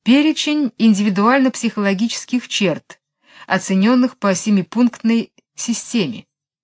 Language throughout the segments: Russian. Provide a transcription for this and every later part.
Перечень индивидуально-психологических черт, оцененных по семипунктной системе.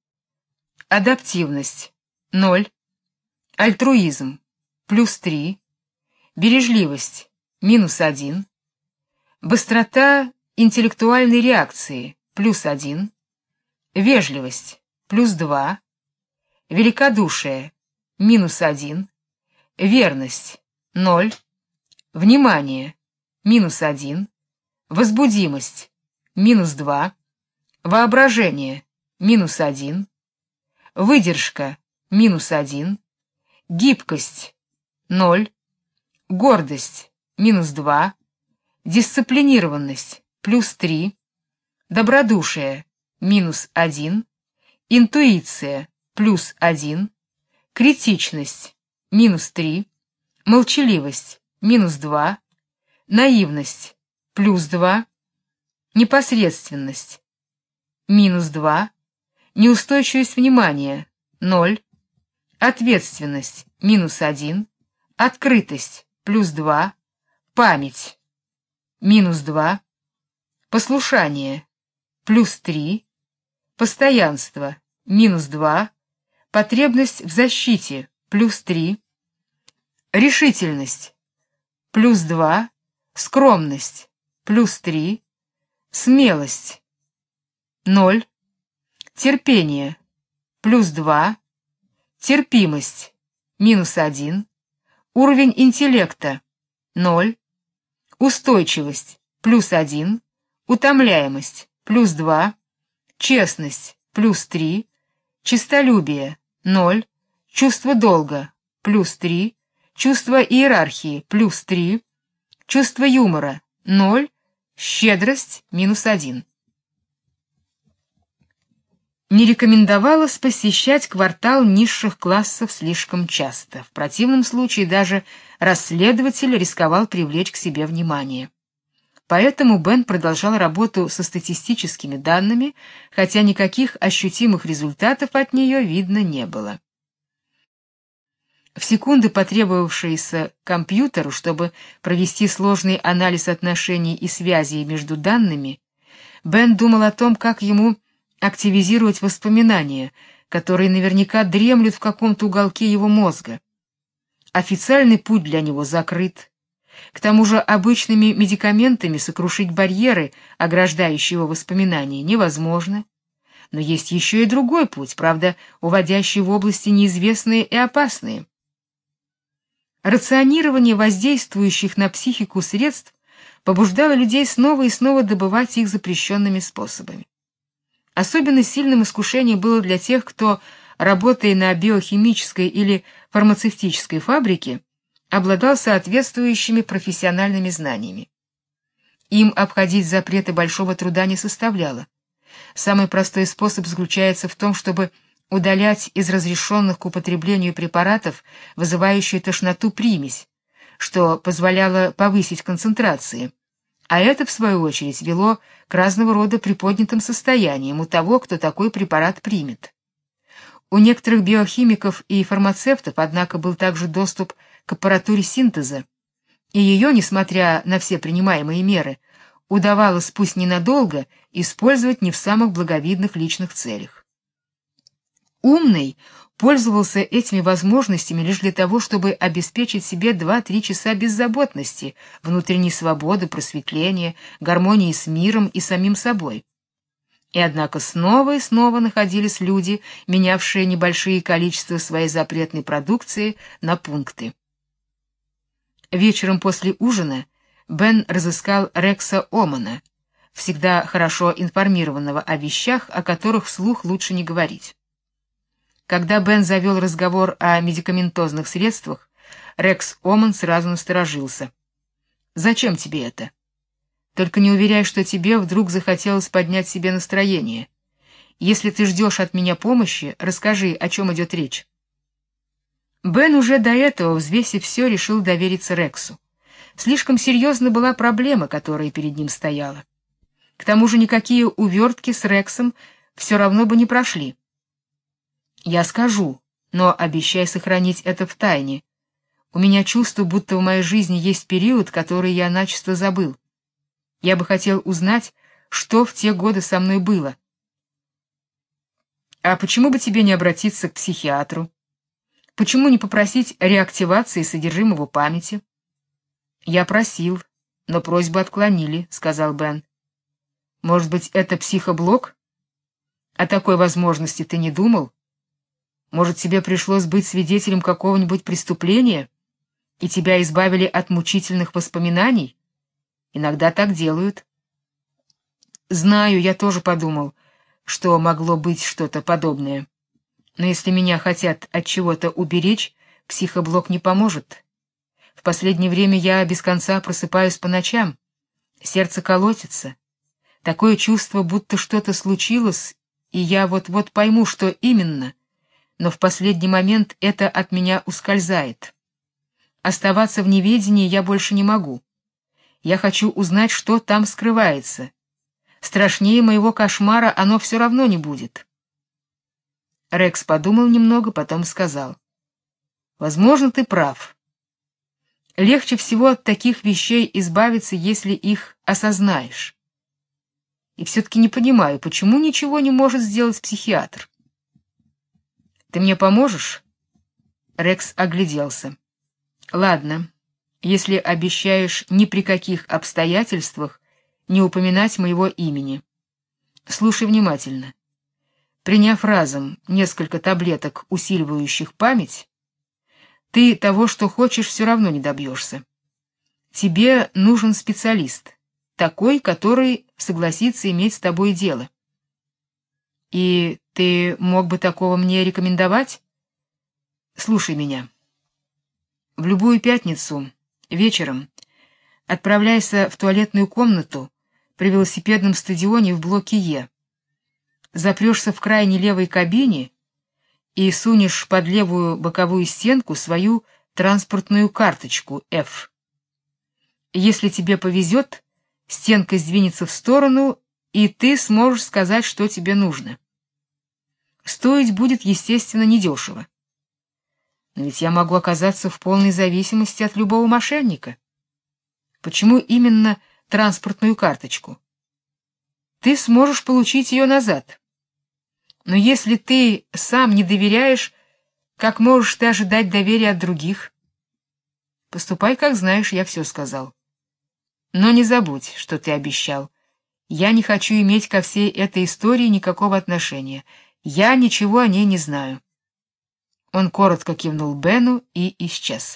Адаптивность — 0, альтруизм — +3, бережливость — -1, быстрота интеллектуальной реакции — +1, вежливость — +2, великодушие — -1, верность — 0, внимание — -1, возбудимость — -2, воображение — -1, выдержка — -1, гибкость — 0, гордость — -2, дисциплинированность — +3, добродушие — -1, интуиция — +1, критичность — -3, молчаливость — -2, наивность — +2, непосредственность — -2, неустойчивость внимания — 0, ответственность — -1, открытость — +2, память — -2, послушание — +3, постоянство — -2, потребность в защите — +3, решительность — +2, скромность — +3, смелость — 0, терпение — +2, терпимость — -1, уровень интеллекта — 0, устойчивость — +1, утомляемость — +2, честность — +3, честолюбие — 0, чувство долга — +3, чувство иерархии — +3, чувство юмора — 0, щедрость — -1. Не рекомендовалось посещать квартал низших классов слишком часто. В противном случае даже расследователь рисковал привлечь к себе внимание. Поэтому Бен продолжал работу со статистическими данными, хотя никаких ощутимых результатов от нее видно не было. В секунды, потребовавшиеся компьютеру, чтобы провести сложный анализ отношений и связей между данными, Бен думал о том, как ему активизировать воспоминания, которые наверняка дремлют в каком-то уголке его мозга. Официальный путь для него закрыт. К тому же обычными медикаментами сокрушить барьеры, ограждающие его воспоминания, невозможно. Но есть еще и другой путь, правда, уводящий в области неизвестные и опасные. Рационирование воздействующих на психику средств побуждало людей снова и снова добывать их запрещенными способами. Особенно сильным искушением было для тех, кто, работая на биохимической или фармацевтической фабрике, обладал соответствующими профессиональными знаниями. Им обходить запреты большого труда не составляло. Самый простой способ заключается в том, чтобы удалять из разрешенных к употреблению препаратов вызывающую тошноту примесь, что позволяло повысить концентрации, а это, в свою очередь, вело к разного рода приподнятым состояниям у того, кто такой препарат примет. У некоторых биохимиков и фармацевтов, однако, был также доступ к аппаратуре синтеза, и ее, несмотря на все принимаемые меры, удавалось, пусть ненадолго, использовать не в самых благовидных личных целях. Умный пользовался этими возможностями лишь для того, чтобы обеспечить себе 2-3 часа беззаботности, внутренней свободы, просветления, гармонии с миром и самим собой. И однако снова и снова находились люди, менявшие небольшие количества своей запретной продукции на пункты. Вечером после ужина Бен разыскал Рекса Омана, всегда хорошо информированного о вещах, о которых вслух лучше не говорить. Когда Бен завел разговор о медикаментозных средствах, Рекс Оман сразу насторожился. «Зачем тебе это? Только не уверяй, что тебе вдруг захотелось поднять себе настроение. Если ты ждешь от меня помощи, расскажи, о чем идет речь». Бен уже до этого, взвесив все, решил довериться Рексу. Слишком серьезна была проблема, которая перед ним стояла. К тому же никакие увертки с Рексом все равно бы не прошли. «Я скажу, но обещай сохранить это в тайне. У меня чувство, будто в моей жизни есть период, который я начисто забыл. Я бы хотел узнать, что в те годы со мной было. А почему бы тебе не обратиться к психиатру? Почему не попросить реактивации содержимого памяти? Я просил, но просьбу отклонили, сказал Бен. Может быть, это психоблок? О такой возможности ты не думал? Может, тебе пришлось быть свидетелем какого-нибудь преступления, и тебя избавили от мучительных воспоминаний? Иногда так делают. Знаю, я тоже подумал, что могло быть что-то подобное. Но если меня хотят от чего-то уберечь, психоблок не поможет. В последнее время я без конца просыпаюсь по ночам. Сердце колотится. Такое чувство, будто что-то случилось, и я вот-вот пойму, что именно, но в последний момент это от меня ускользает. Оставаться в неведении я больше не могу. Я хочу узнать, что там скрывается. Страшнее моего кошмара оно все равно не будет. Рекс подумал немного, потом сказал: возможно, ты прав. Легче всего от таких вещей избавиться, если их осознаешь. И все-таки не понимаю, почему ничего не может сделать психиатр. Ты мне поможешь? Рекс огляделся. Ладно, если обещаешь ни при каких обстоятельствах не упоминать моего имени. Слушай внимательно. Приняв разом несколько таблеток, усиливающих память, ты того, что хочешь, все равно не добьешься. Тебе нужен специалист, такой, который согласится иметь с тобой дело. И ты мог бы такого мне рекомендовать? Слушай меня. В любую пятницу вечером отправляйся в туалетную комнату при велосипедном стадионе в блоке Е. Запрешься в крайней левой кабине и сунешь под левую боковую стенку свою транспортную карточку F. Если тебе повезет, стенка сдвинется в сторону, и ты сможешь сказать, что тебе нужно. Стоить будет, естественно, недешево. Но ведь я могу оказаться в полной зависимости от любого мошенника. Почему именно транспортную карточку? Ты сможешь получить ее назад. Но если ты сам не доверяешь, как можешь ты ожидать доверия от других? Поступай, как знаешь, я все сказал. Но не забудь, что ты обещал. Я не хочу иметь ко всей этой истории никакого отношения. Я ничего о ней не знаю. Он коротко кивнул Бену и исчез.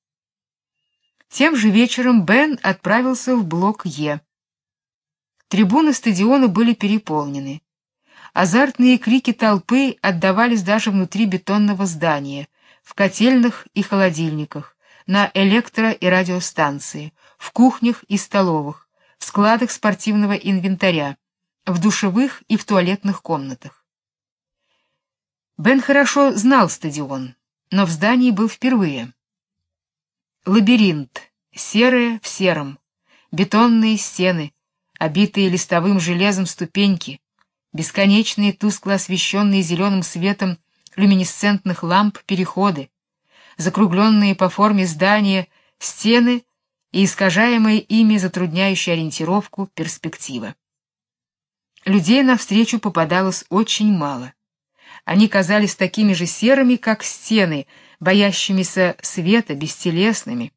Тем же вечером Бен отправился в блок Е. Трибуны стадиона были переполнены. Азартные крики толпы отдавались даже внутри бетонного здания, в котельных и холодильниках, на электро- и радиостанции, в кухнях и столовых, в складах спортивного инвентаря, в душевых и в туалетных комнатах. Бен хорошо знал стадион, но в здании был впервые. Лабиринт, серое в сером, бетонные стены, обитые листовым железом ступеньки, бесконечные тускло освещенные зеленым светом люминесцентных ламп переходы, закругленные по форме здания стены и искажаемые ими затрудняющие ориентировку перспектива. Людей навстречу попадалось очень мало. Они казались такими же серыми, как стены, боящимися света, бестелесными.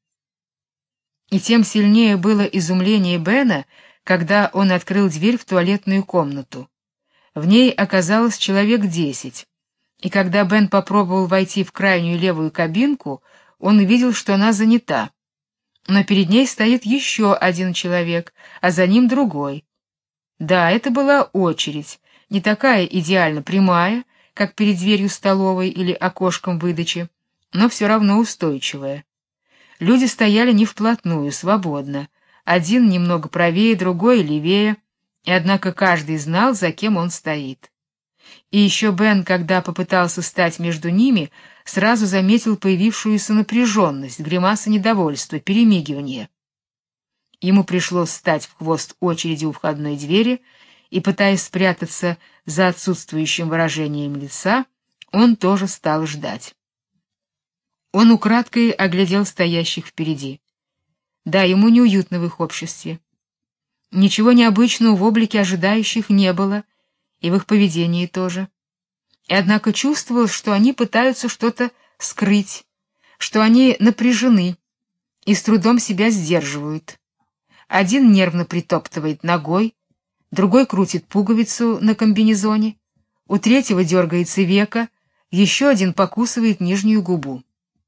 И тем сильнее было изумление Бена, когда он открыл дверь в туалетную комнату. В ней оказалось человек 10, и когда Бен попробовал войти в крайнюю левую кабинку, он увидел, что она занята. Но перед ней стоит еще один человек, а за ним другой. Да, это была очередь, не такая идеально прямая, как перед дверью столовой или окошком выдачи, но все равно устойчивая. Люди стояли не вплотную, свободно, один немного правее, другой левее, и однако каждый знал, за кем он стоит. И еще Бен, когда попытался стать между ними, сразу заметил появившуюся напряженность, гримасы недовольства, перемигивание. Ему пришлось стать в хвост очереди у входной двери, и, пытаясь спрятаться за отсутствующим выражением лица, он тоже стал ждать. Он украдкой оглядел стоящих впереди. Да, ему неуютно в их обществе. Ничего необычного в облике ожидающих не было, и в их поведении тоже. И однако чувствовалось, что они пытаются что-то скрыть, что они напряжены и с трудом себя сдерживают. Один нервно притоптывает ногой, другой крутит пуговицу на комбинезоне, у третьего дергается веко, еще один покусывает нижнюю губу.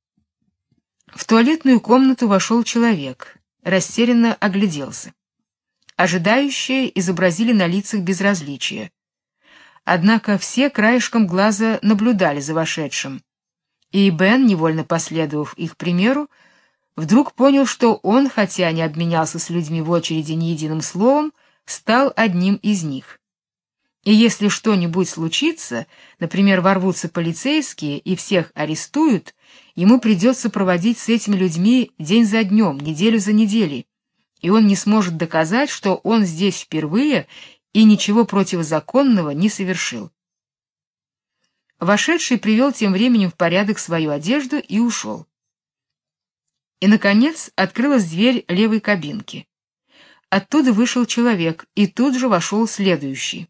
В туалетную комнату вошел человек, растерянно огляделся. Ожидающие изобразили на лицах безразличие. Однако все краешком глаза наблюдали за вошедшим, и Бен, невольно последовав их примеру, вдруг понял, что он, хотя не обменялся с людьми в очереди ни единым словом, стал одним из них. И если что-нибудь случится, например, ворвутся полицейские и всех арестуют, ему придется проводить с этими людьми день за днем, неделю за неделей, и он не сможет доказать, что он здесь впервые и ничего противозаконного не совершил. Вошедший привел тем временем в порядок свою одежду и ушел. И, наконец, открылась дверь левой кабинки. Оттуда вышел человек, и тут же вошел следующий.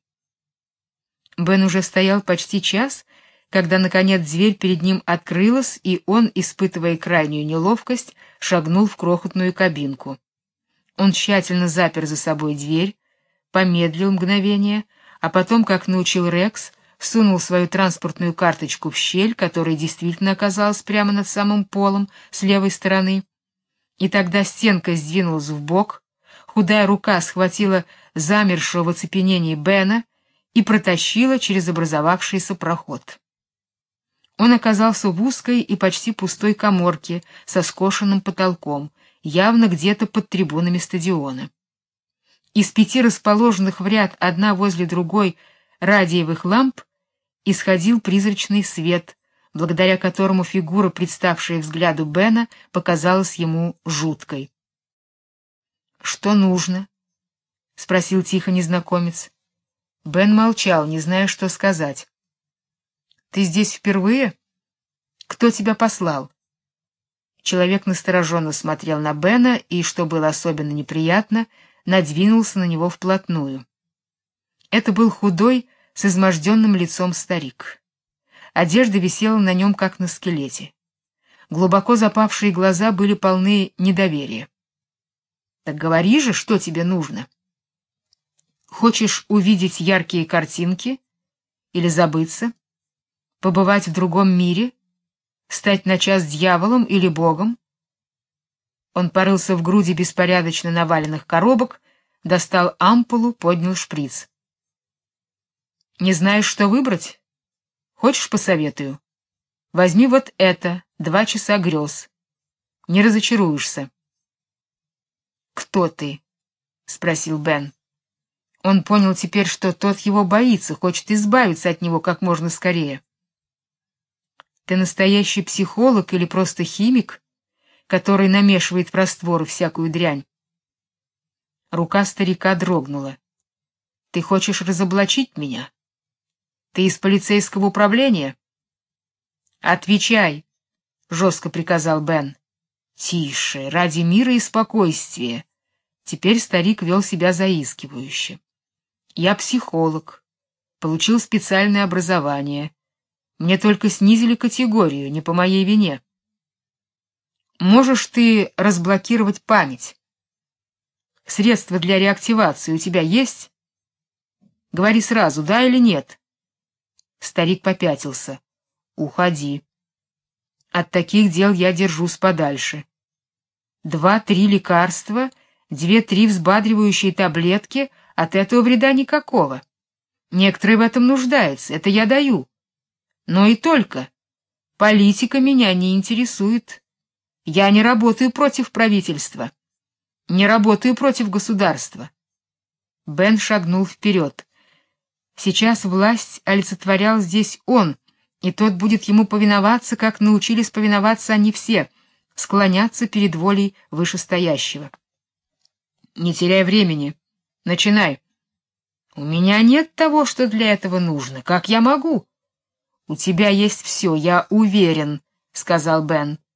Бен уже стоял почти час, когда, наконец, дверь перед ним открылась, и он, испытывая крайнюю неловкость, шагнул в крохотную кабинку. Он тщательно запер за собой дверь, помедлил мгновение, а потом, как научил Рекс, сунул свою транспортную карточку в щель, которая действительно оказалась прямо над самым полом с левой стороны. И тогда стенка сдвинулась вбок, худая рука схватила замершего в оцепенении Бена и протащила через образовавшийся проход. Он оказался в узкой и почти пустой каморке со скошенным потолком, явно где-то под трибунами стадиона. Из 5 расположенных в ряд одна возле другой радиевых ламп исходил призрачный свет, благодаря которому фигура, представшая взгляду Бена, показалась ему жуткой. «Что нужно?» — спросил тихо незнакомец. Бен молчал, не зная, что сказать. «Ты здесь впервые? Кто тебя послал?» Человек настороженно смотрел на Бена и, что было особенно неприятно, надвинулся на него вплотную. Это был худой, с изможденным лицом старик. Одежда висела на нем, как на скелете. Глубоко запавшие глаза были полны недоверия. «Так говори же, что тебе нужно? Хочешь увидеть яркие картинки? Или забыться? Побывать в другом мире? Стать на час дьяволом или богом?» Он порылся в груди беспорядочно наваленных коробок, достал ампулу, поднял шприц. «Не знаешь, что выбрать? Хочешь, посоветую? Возьми вот это, 2 часа грез. Не разочаруешься». «Кто ты?» — спросил Бен. Он понял теперь, что тот его боится, хочет избавиться от него как можно скорее. «Ты настоящий психолог или просто химик, который намешивает в раствор всякую дрянь?» Рука старика дрогнула. «Ты хочешь разоблачить меня? Ты из полицейского управления?» «Отвечай!» — жестко приказал Бен. «Тише, ради мира и спокойствия». Теперь старик вел себя заискивающе. «Я психолог, получил специальное образование. Мне только снизили категорию, не по моей вине. Можешь ты разблокировать память? Средства для реактивации у тебя есть? Говори сразу, да или нет?» Старик попятился. «Уходи. От таких дел я держусь подальше. 2-3 лекарства, 2-3 взбадривающие таблетки, от этого вреда никакого. Некоторые в этом нуждаются, это я даю. Но и только. Политика меня не интересует. Я не работаю против правительства. Не работаю против государства». Бен шагнул вперед. Сейчас власть олицетворял здесь он, и тот будет ему повиноваться, как научились повиноваться они все, склоняться перед волей вышестоящего. «Не теряй времени. Начинай». «У меня нет того, что для этого нужно. Как я могу?» «У тебя есть все, я уверен», — сказал Бен.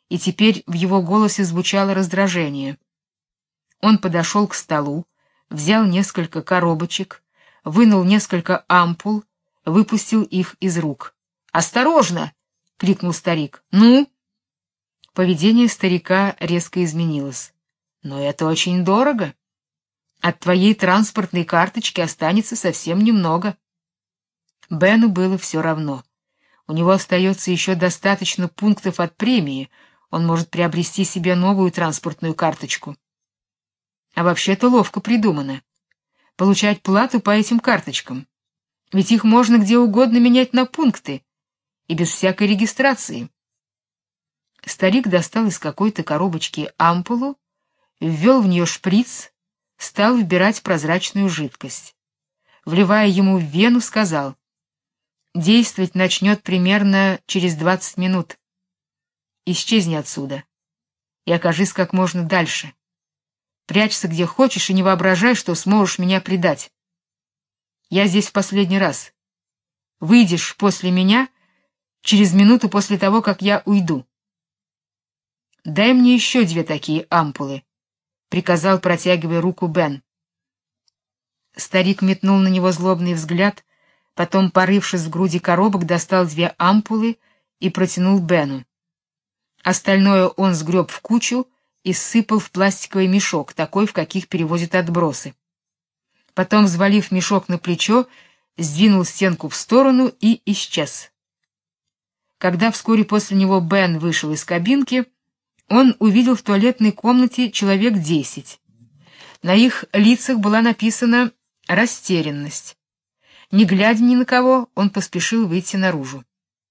и теперь в его голосе звучало раздражение. Он подошел к столу, взял несколько коробочек, вынул несколько ампул, выпустил их из рук. «Осторожно!» — крикнул старик. «Ну?» Поведение старика резко изменилось. «Но это очень дорого. От твоей транспортной карточки останется совсем немного». Бену было все равно. У него остается еще достаточно пунктов от премии, он может приобрести себе новую транспортную карточку. А вообще-то ловко придумано. Получать плату по этим карточкам. Ведь их можно где угодно менять на пункты, и без всякой регистрации. Старик достал из какой-то коробочки ампулу, ввел в нее шприц, стал вбирать прозрачную жидкость. Вливая ему в вену, сказал: «Действовать начнет примерно через 20 минут. Исчезни отсюда и окажись как можно дальше. Прячься где хочешь и не воображай, что сможешь меня предать. Я здесь в последний раз. Выйдешь после меня через минуту после того, как я уйду». «Дай мне еще 2 такие ампулы», — приказал, протягивая руку Бен. Старик метнул на него злобный взгляд, потом, порывшись в груди коробок, достал 2 ампулы и протянул Бену. Остальное он сгреб в кучу и сыпал в пластиковый мешок, такой, в каких перевозят отбросы. Потом, взвалив мешок на плечо, сдвинул стенку в сторону и исчез. Когда вскоре после него Бен вышел из кабинки, он увидел в туалетной комнате человек 10. На их лицах была написана растерянность. Не глядя ни на кого, он поспешил выйти наружу.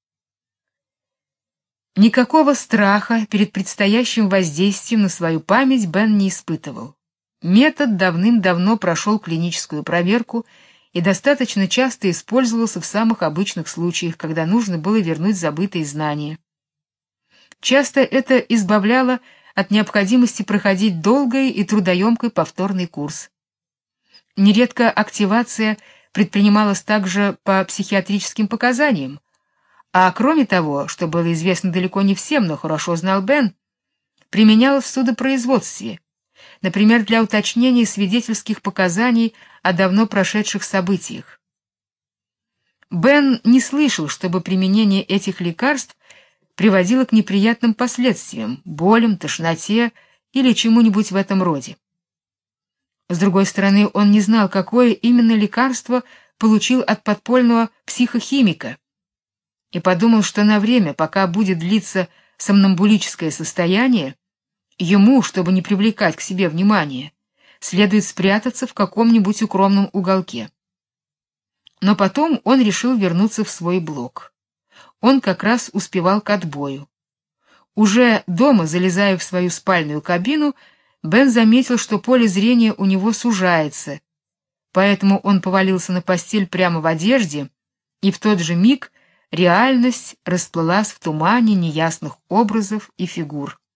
Никакого страха перед предстоящим воздействием на свою память Бен не испытывал. Метод давным-давно прошел клиническую проверку и достаточно часто использовался в самых обычных случаях, когда нужно было вернуть забытые знания. Часто это избавляло от необходимости проходить долгий и трудоемкий повторный курс. Нередко активация предпринималась также по психиатрическим показаниям, а кроме того, что было известно далеко не всем, но хорошо знал Бен, применялась в судопроизводстве, например, для уточнения свидетельских показаний о давно прошедших событиях. Бен не слышал, чтобы применение этих лекарств приводило к неприятным последствиям, болям, тошноте или чему-нибудь в этом роде. С другой стороны, он не знал, какое именно лекарство получил от подпольного психохимика, и подумал, что на время, пока будет длиться сомнамбулическое состояние, ему, чтобы не привлекать к себе внимания, следует спрятаться в каком-нибудь укромном уголке. Но потом он решил вернуться в свой блок. Он как раз успевал к отбою. Уже дома, залезая в свою спальную кабину, Бен заметил, что поле зрения у него сужается, поэтому он повалился на постель прямо в одежде, и в тот же миг реальность расплылась в тумане неясных образов и фигур.